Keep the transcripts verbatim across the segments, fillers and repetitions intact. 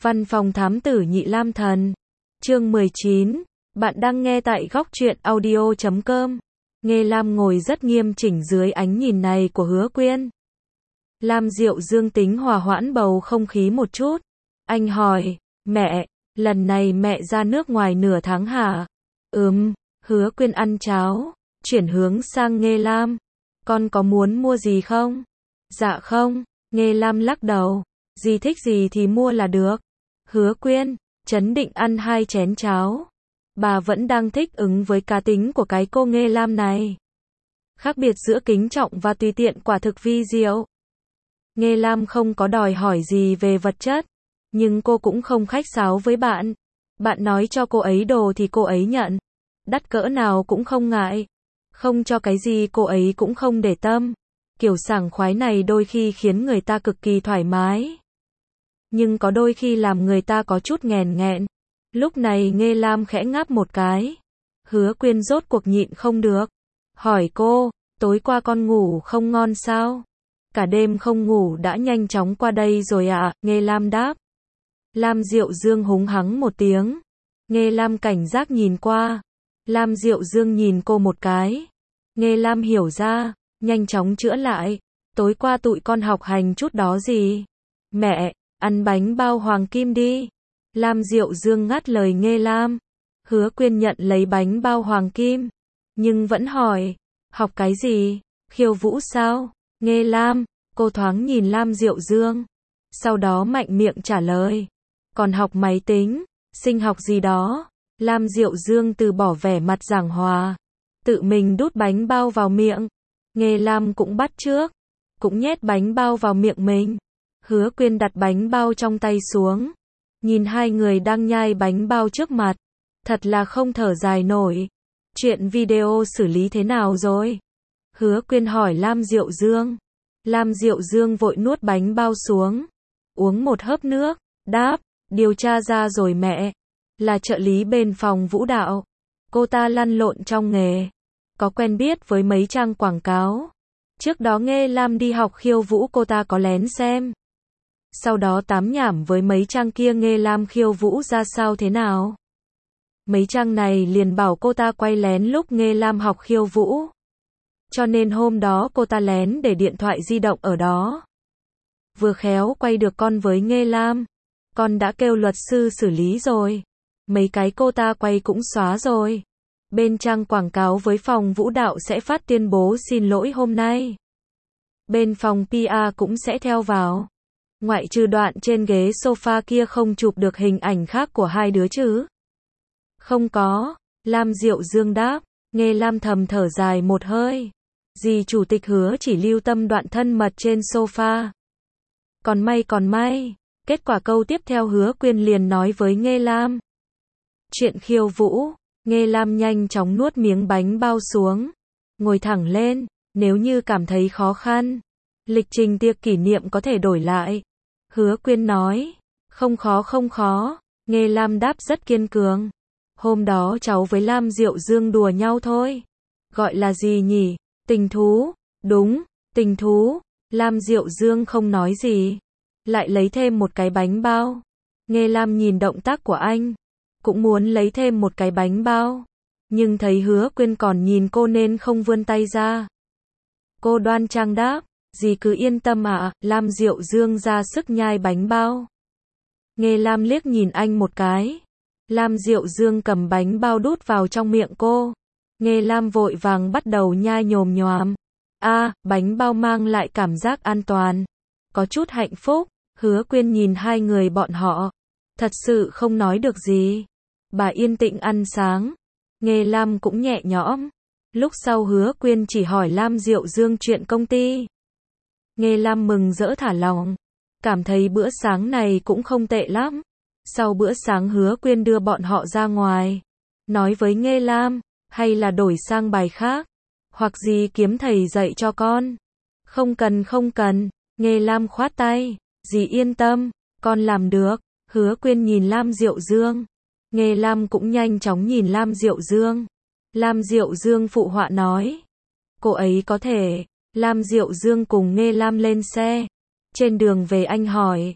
Văn phòng thám tử Nhị Lam Thần. Chương mười chín. Bạn đang nghe tại góc truyện audio chấm com. Nghe Lam ngồi rất nghiêm chỉnh dưới ánh nhìn này của Hứa Quyên. Lam Diệu Dương tính hòa hoãn bầu không khí một chút. Anh hỏi, mẹ, lần này mẹ ra nước ngoài nửa tháng hả? Ừm, Hứa Quyên ăn cháo, chuyển hướng sang Nghe Lam. Con có muốn mua gì không? Dạ không, Nghe Lam lắc đầu. Gì thích gì thì mua là được. Hứa Quyên, trấn định ăn hai chén cháo. Bà vẫn đang thích ứng với cá tính của cái cô Nghe Lam này. Khác biệt giữa kính trọng và tùy tiện quả thực vi diệu. Nghe Lam không có đòi hỏi gì về vật chất, nhưng cô cũng không khách sáo với bạn. Bạn nói cho cô ấy đồ thì cô ấy nhận. Đắt cỡ nào cũng không ngại. Không cho cái gì cô ấy cũng không để tâm. Kiểu sảng khoái này đôi khi khiến người ta cực kỳ thoải mái. Nhưng có đôi khi làm người ta có chút nghèn nghẹn. Lúc này Nghe Lam khẽ ngáp một cái. Hứa Quyên rốt cuộc nhịn không được. Hỏi cô, tối qua con ngủ không ngon sao? Cả đêm không ngủ đã nhanh chóng qua đây rồi ạ, à? Nghe Lam đáp. Lam Diệu Dương húng hắng một tiếng. Nghe Lam cảnh giác nhìn qua. Lam Diệu Dương nhìn cô một cái. Nghe Lam hiểu ra, nhanh chóng chữa lại. Tối qua tụi con học hành chút đó gì? Mẹ, ăn bánh bao hoàng kim đi. Lam Diệu Dương ngắt lời Nghe Lam. Hứa Quyên nhận lấy bánh bao hoàng kim. Nhưng vẫn hỏi, học cái gì? Khiêu vũ sao? Nghe Lam, cô thoáng nhìn Lam Diệu Dương. Sau đó mạnh miệng trả lời. Còn học máy tính, sinh học gì đó. Lam Diệu Dương từ bỏ vẻ mặt giảng hòa. Tự mình đút bánh bao vào miệng. Nghe Lam cũng bắt chước. Cũng nhét bánh bao vào miệng mình. Hứa Quyên đặt bánh bao trong tay xuống. Nhìn hai người đang nhai bánh bao trước mặt. Thật là không thở dài nổi. Chuyện video xử lý thế nào rồi? Hứa Quyên hỏi Lam Diệu Dương. Lam Diệu Dương vội nuốt bánh bao xuống. Uống một hớp nước. Đáp, điều tra ra rồi mẹ. Là trợ lý bên phòng vũ đạo. Cô ta lăn lộn trong nghề. Có quen biết với mấy trang quảng cáo. Trước đó Nghe Lam đi học khiêu vũ cô ta có lén xem. Sau đó tám nhảm với mấy trang kia Nghe Lam khiêu vũ ra sao thế nào. Mấy trang này liền bảo cô ta quay lén lúc Nghe Lam học khiêu vũ. Cho nên hôm đó cô ta lén để điện thoại di động ở đó. Vừa khéo quay được con với Nghe Lam. Con đã kêu luật sư xử lý rồi. Mấy cái cô ta quay cũng xóa rồi. Bên trang quảng cáo với phòng vũ đạo sẽ phát tuyên bố xin lỗi hôm nay. Bên phòng pê e cũng sẽ theo vào. Ngoại trừ đoạn trên ghế sofa kia không chụp được hình ảnh khác của hai đứa chứ? Không có, Lam Diệu Dương đáp. Nghe Lam thầm thở dài một hơi. Dì chủ tịch Hứa chỉ lưu tâm đoạn thân mật trên sofa. Còn may còn may. Kết quả câu tiếp theo Hứa Quyên liền nói với Nghe Lam. Chuyện khiêu vũ. Nghe Lam nhanh chóng nuốt miếng bánh bao xuống. Ngồi thẳng lên. Nếu như cảm thấy khó khăn, lịch trình tiệc kỷ niệm có thể đổi lại. Hứa Quyên nói. Không khó không khó. Nghe Lam đáp rất kiên cường. Hôm đó cháu với Lam Diệu Dương đùa nhau thôi. Gọi là gì nhỉ? Tình thú. Đúng, tình thú. Lam Diệu Dương không nói gì. Lại lấy thêm một cái bánh bao. Nghe Lam nhìn động tác của anh. Cũng muốn lấy thêm một cái bánh bao. Nhưng thấy Hứa Quyên còn nhìn cô nên không vươn tay ra. Cô đoan trang đáp. Dì cứ yên tâm ạ. À. Lam Diệu Dương ra sức nhai bánh bao. Nghe Lam liếc nhìn anh một cái. Lam Diệu Dương cầm bánh bao đút vào trong miệng cô. Nghe Lam vội vàng bắt đầu nhai nhồm nhoàm. A, à, bánh bao mang lại cảm giác an toàn. Có chút hạnh phúc. Hứa Quyên nhìn hai người bọn họ. Thật sự không nói được gì. Bà yên tĩnh ăn sáng. Nghe Lam cũng nhẹ nhõm. Lúc sau Hứa Quyên chỉ hỏi Lam Diệu Dương chuyện công ty. Nghe Lam mừng rỡ thả lòng. Cảm thấy bữa sáng này cũng không tệ lắm. Sau bữa sáng Hứa Quyên đưa bọn họ ra ngoài. Nói với Nghe Lam, hay là đổi sang bài khác. Hoặc gì kiếm thầy dạy cho con. Không cần không cần. Nghe Lam khoát tay. Dì yên tâm, con làm được. Hứa Quyên nhìn Lam Diệu Dương. Nghe Lam cũng nhanh chóng nhìn Lam Diệu Dương. Lam Diệu Dương phụ họa nói. Cô ấy có thể. Lam Diệu Dương cùng Nghe Lam lên xe. Trên đường về anh hỏi.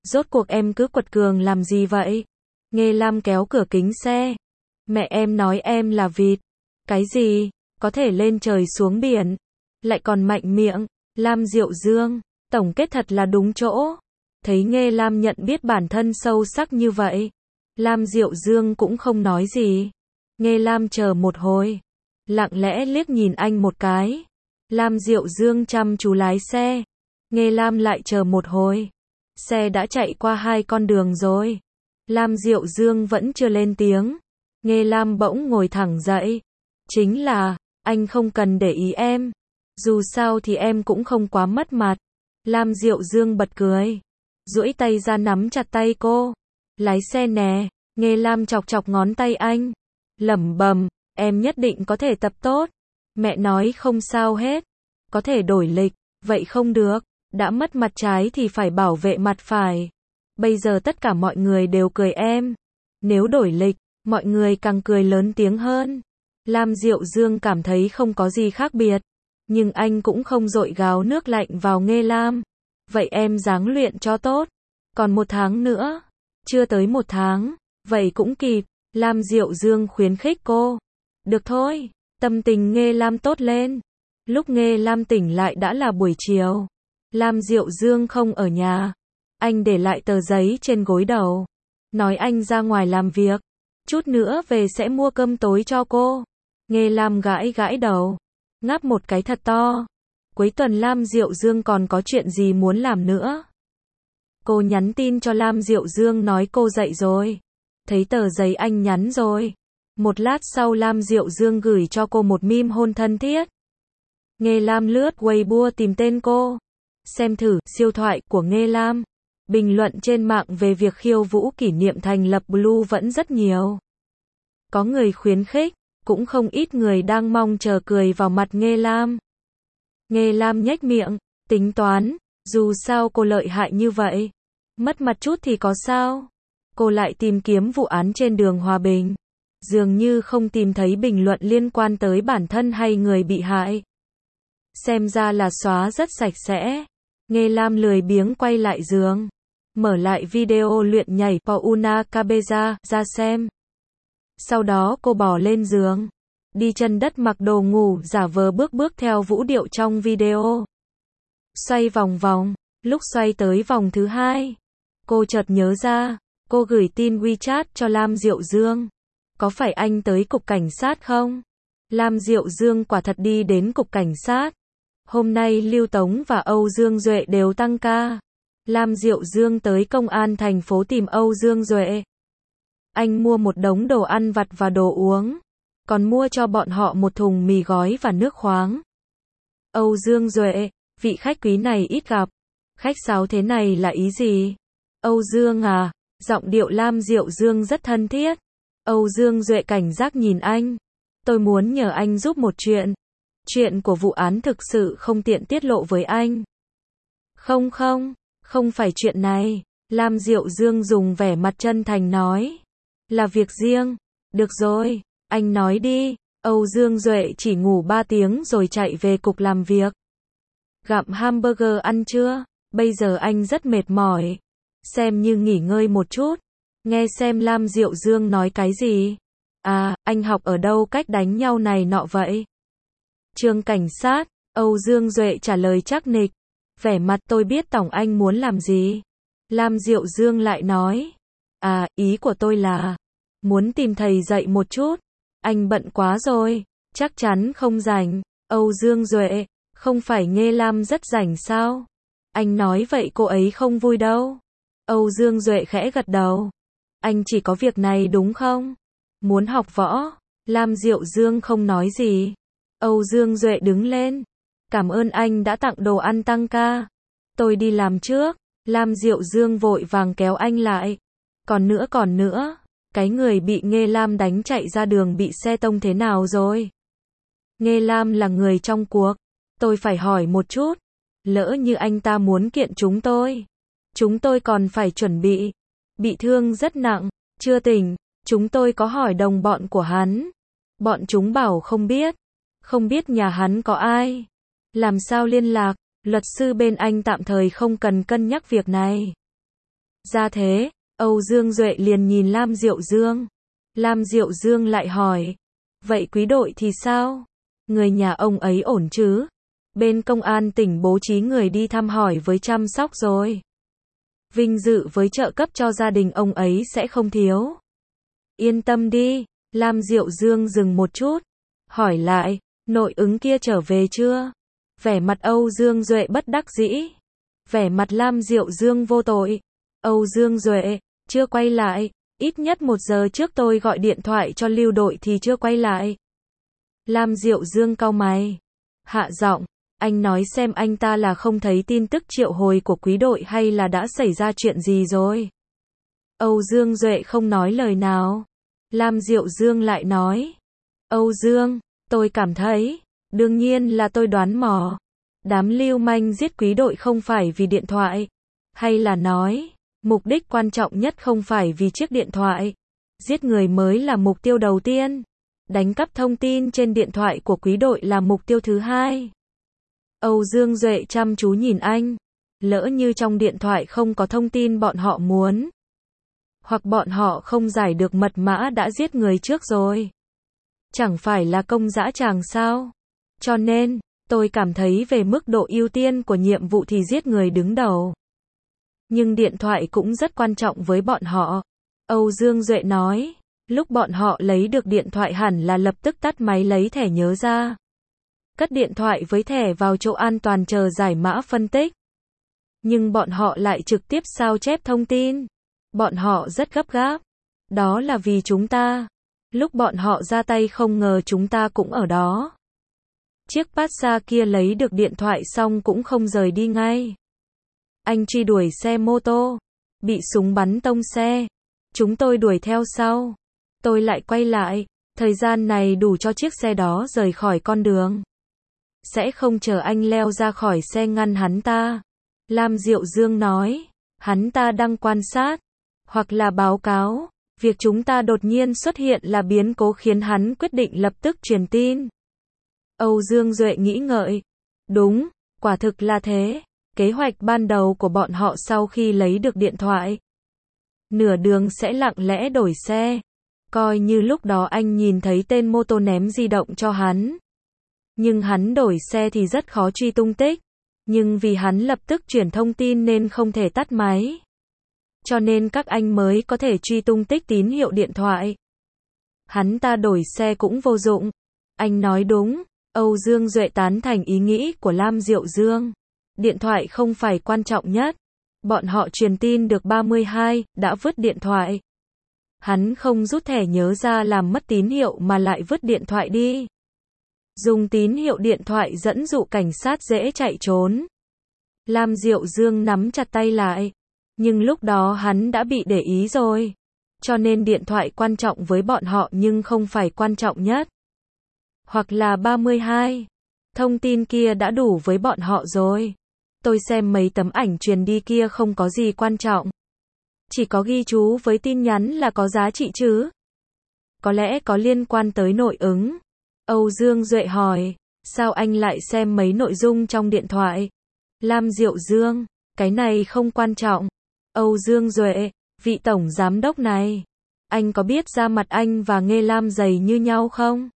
Rốt cuộc em cứ quật cường làm gì vậy? Nghe Lam kéo cửa kính xe. Mẹ em nói em là vịt. Cái gì? Có thể lên trời xuống biển. Lại còn mạnh miệng. Lam Diệu Dương. Tổng kết thật là đúng chỗ. Thấy Nghe Lam nhận biết bản thân sâu sắc như vậy. Lam Diệu Dương cũng không nói gì. Nghe Lam chờ một hồi. Lặng lẽ liếc nhìn anh một cái. Lam Diệu Dương chăm chú lái xe. Nghe Lam lại chờ một hồi. Xe đã chạy qua hai con đường rồi. Lam Diệu Dương vẫn chưa lên tiếng. Nghe Lam bỗng ngồi thẳng dậy. Chính là, anh không cần để ý em. Dù sao thì em cũng không quá mất mặt. Lam Diệu Dương bật cười. Duỗi tay ra nắm chặt tay cô. Lái xe nè. Nghe Lam chọc chọc ngón tay anh. Lẩm bẩm, em nhất định có thể tập tốt. Mẹ nói không sao hết. Có thể đổi lịch. Vậy không được. Đã mất mặt trái thì phải bảo vệ mặt phải. Bây giờ tất cả mọi người đều cười em. Nếu đổi lịch, mọi người càng cười lớn tiếng hơn. Lam Diệu Dương cảm thấy không có gì khác biệt. Nhưng anh cũng không dội gáo nước lạnh vào Nghe Lam. Vậy em ráng luyện cho tốt. Còn một tháng nữa. Chưa tới một tháng. Vậy cũng kịp. Lam Diệu Dương khuyến khích cô. Được thôi. Tâm tình Nghe Lam tốt lên. Lúc Nghe Lam tỉnh lại đã là buổi chiều. Lam Diệu Dương không ở nhà. Anh để lại tờ giấy trên gối đầu. Nói anh ra ngoài làm việc. Chút nữa về sẽ mua cơm tối cho cô. Nghe Lam gãi gãi đầu. Ngáp một cái thật to. Cuối tuần Lam Diệu Dương còn có chuyện gì muốn làm nữa. Cô nhắn tin cho Lam Diệu Dương nói cô dậy rồi. Thấy tờ giấy anh nhắn rồi. Một lát sau Lam Diệu Dương gửi cho cô một meme hôn thân thiết. Nghe Lam lướt Weibo tìm tên cô. Xem thử, siêu thoại của Nghe Lam. Bình luận trên mạng về việc khiêu vũ kỷ niệm thành lập Blue vẫn rất nhiều. Có người khuyến khích, cũng không ít người đang mong chờ cười vào mặt Nghe Lam. Nghe Lam nhếch miệng, tính toán, dù sao cô lợi hại như vậy. Mất mặt chút thì có sao? Cô lại tìm kiếm vụ án trên đường Hòa Bình. Dường như không tìm thấy bình luận liên quan tới bản thân hay người bị hại. Xem ra là xóa rất sạch sẽ. Nghe Lam lười biếng quay lại giường. Mở lại video luyện nhảy Paula Cabeza ra xem. Sau đó cô bỏ lên giường. Đi chân đất mặc đồ ngủ giả vờ bước bước theo vũ điệu trong video. Xoay vòng vòng. Lúc xoay tới vòng thứ hai. Cô chợt nhớ ra. Cô gửi tin WeChat cho Lam Diệu Dương. Có phải anh tới cục cảnh sát không? Lam Diệu Dương quả thật đi đến cục cảnh sát. Hôm nay Lưu Tống và Âu Dương Duệ đều tăng ca. Lam Diệu Dương tới công an thành phố tìm Âu Dương Duệ. Anh mua một đống đồ ăn vặt và đồ uống. Còn mua cho bọn họ một thùng mì gói và nước khoáng. Âu Dương Duệ, vị khách quý này ít gặp. Khách sáo thế này là ý gì? Âu Dương à? Giọng điệu Lam Diệu Dương rất thân thiết. Âu Dương Duệ cảnh giác nhìn anh. Tôi muốn nhờ anh giúp một chuyện. Chuyện của vụ án thực sự không tiện tiết lộ với anh. Không không, không phải chuyện này. Lam Diệu Dương dùng vẻ mặt chân thành nói. Là việc riêng. Được rồi, anh nói đi. Âu Dương Duệ chỉ ngủ ba tiếng rồi chạy về cục làm việc. Gặm hamburger ăn chưa? Bây giờ anh rất mệt mỏi. Xem như nghỉ ngơi một chút. Nghe xem Lam Diệu Dương nói cái gì. À, anh học ở đâu cách đánh nhau này nọ vậy? Trường cảnh sát. Âu Dương Duệ trả lời chắc nịch. Vẻ mặt tôi biết tổng anh muốn làm gì. Lam Diệu Dương lại nói. À, ý của tôi là. Muốn tìm thầy dạy một chút. Anh bận quá rồi. Chắc chắn không rảnh. Âu Dương Duệ. Không phải Nghe Lam rất rảnh sao? Anh nói vậy cô ấy không vui đâu. Âu Dương Duệ khẽ gật đầu. Anh chỉ có việc này đúng không? Muốn học võ. Lam Diệu Dương không nói gì. Âu Dương Duệ đứng lên. Cảm ơn anh đã tặng đồ ăn tăng ca. Tôi đi làm trước. Lam Diệu Dương vội vàng kéo anh lại. Còn nữa còn nữa. Cái người bị Nghe Lam đánh chạy ra đường bị xe tông thế nào rồi? Nghe Lam là người trong cuộc. Tôi phải hỏi một chút. Lỡ như anh ta muốn kiện chúng tôi. Chúng tôi còn phải chuẩn bị. Bị thương rất nặng. Chưa tỉnh. Chúng tôi có hỏi đồng bọn của hắn. Bọn chúng bảo không biết. Không biết nhà hắn có ai. Làm sao liên lạc. Luật sư bên anh tạm thời không cần cân nhắc việc này. Ra thế, Âu Dương Duệ liền nhìn Lam Diệu Dương. Lam Diệu Dương lại hỏi, vậy quý đội thì sao? Người nhà ông ấy ổn chứ? Bên công an tỉnh bố trí người đi thăm hỏi với chăm sóc rồi. Vinh dự với trợ cấp cho gia đình ông ấy sẽ không thiếu. Yên tâm đi, Lam Diệu Dương dừng một chút, hỏi lại, nội ứng kia trở về chưa? Vẻ mặt Âu Dương Duệ bất đắc dĩ. Vẻ mặt Lam Diệu Dương vô tội. Âu Dương Duệ, chưa quay lại, ít nhất một giờ trước tôi gọi điện thoại cho Lưu đội thì chưa quay lại. Lam Diệu Dương cau mày, hạ giọng, anh nói xem anh ta là không thấy tin tức triệu hồi của quý đội hay là đã xảy ra chuyện gì rồi? Âu Dương Duệ không nói lời nào. Lam Diệu Dương lại nói, Âu Dương, tôi cảm thấy, đương nhiên là tôi đoán mò. Đám lưu manh giết quý đội không phải vì điện thoại, hay là nói, mục đích quan trọng nhất không phải vì chiếc điện thoại. Giết người mới là mục tiêu đầu tiên. Đánh cắp thông tin trên điện thoại của quý đội là mục tiêu thứ hai. Âu Dương Duệ chăm chú nhìn anh. Lỡ như trong điện thoại không có thông tin bọn họ muốn, hoặc bọn họ không giải được mật mã đã giết người trước rồi, chẳng phải là công dã tràng sao? Cho nên, tôi cảm thấy về mức độ ưu tiên của nhiệm vụ thì giết người đứng đầu. Nhưng điện thoại cũng rất quan trọng với bọn họ. Âu Dương Duệ nói, lúc bọn họ lấy được điện thoại hẳn là lập tức tắt máy lấy thẻ nhớ ra. Cất điện thoại với thẻ vào chỗ an toàn chờ giải mã phân tích. Nhưng bọn họ lại trực tiếp sao chép thông tin. Bọn họ rất gấp gáp. Đó là vì chúng ta. Lúc bọn họ ra tay không ngờ chúng ta cũng ở đó. Chiếc Passat kia lấy được điện thoại xong cũng không rời đi ngay. Anh truy đuổi xe mô tô. Bị súng bắn tông xe. Chúng tôi đuổi theo sau. Tôi lại quay lại. Thời gian này đủ cho chiếc xe đó rời khỏi con đường. Sẽ không chờ anh leo ra khỏi xe ngăn hắn ta. Lam Diệu Dương nói. Hắn ta đang quan sát. Hoặc là báo cáo. Việc chúng ta đột nhiên xuất hiện là biến cố khiến hắn quyết định lập tức truyền tin. Âu Dương Duệ nghĩ ngợi. Đúng, quả thực là thế. Kế hoạch ban đầu của bọn họ sau khi lấy được điện thoại. Nửa đường sẽ lặng lẽ đổi xe. Coi như lúc đó anh nhìn thấy tên mô tô ném di động cho hắn. Nhưng hắn đổi xe thì rất khó truy tung tích. Nhưng vì hắn lập tức chuyển thông tin nên không thể tắt máy. Cho nên các anh mới có thể truy tung tích tín hiệu điện thoại. Hắn ta đổi xe cũng vô dụng. Anh nói đúng. Âu Dương Duệ tán thành ý nghĩ của Lam Diệu Dương. Điện thoại không phải quan trọng nhất. Bọn họ truyền tin được ba mươi hai, đã vứt điện thoại. Hắn không rút thẻ nhớ ra làm mất tín hiệu mà lại vứt điện thoại đi. Dùng tín hiệu điện thoại dẫn dụ cảnh sát dễ chạy trốn. Lam Diệu Dương nắm chặt tay lại. Nhưng lúc đó hắn đã bị để ý rồi. Cho nên điện thoại quan trọng với bọn họ nhưng không phải quan trọng nhất. Hoặc là ba mươi hai. Thông tin kia đã đủ với bọn họ rồi. Tôi xem mấy tấm ảnh truyền đi kia không có gì quan trọng. Chỉ có ghi chú với tin nhắn là có giá trị chứ. Có lẽ có liên quan tới nội ứng. Âu Dương Duệ hỏi. Sao anh lại xem mấy nội dung trong điện thoại? Lam Diệu Dương. Cái này không quan trọng. Âu Dương Duệ. Vị tổng giám đốc này. Anh có biết da mặt anh và Nghê Lam dày như nhau không?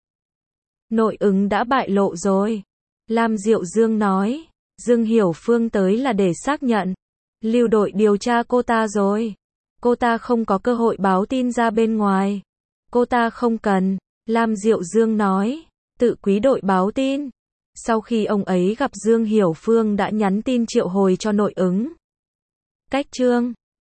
Nội ứng đã bại lộ rồi. Lam Diệu Dương nói. Dương Hiểu Phương tới là để xác nhận. Lưu đội điều tra cô ta rồi. Cô ta không có cơ hội báo tin ra bên ngoài. Cô ta không cần. Lam Diệu Dương nói. Tự quý đội báo tin. Sau khi ông ấy gặp Dương Hiểu Phương đã nhắn tin triệu hồi cho nội ứng. Cách chương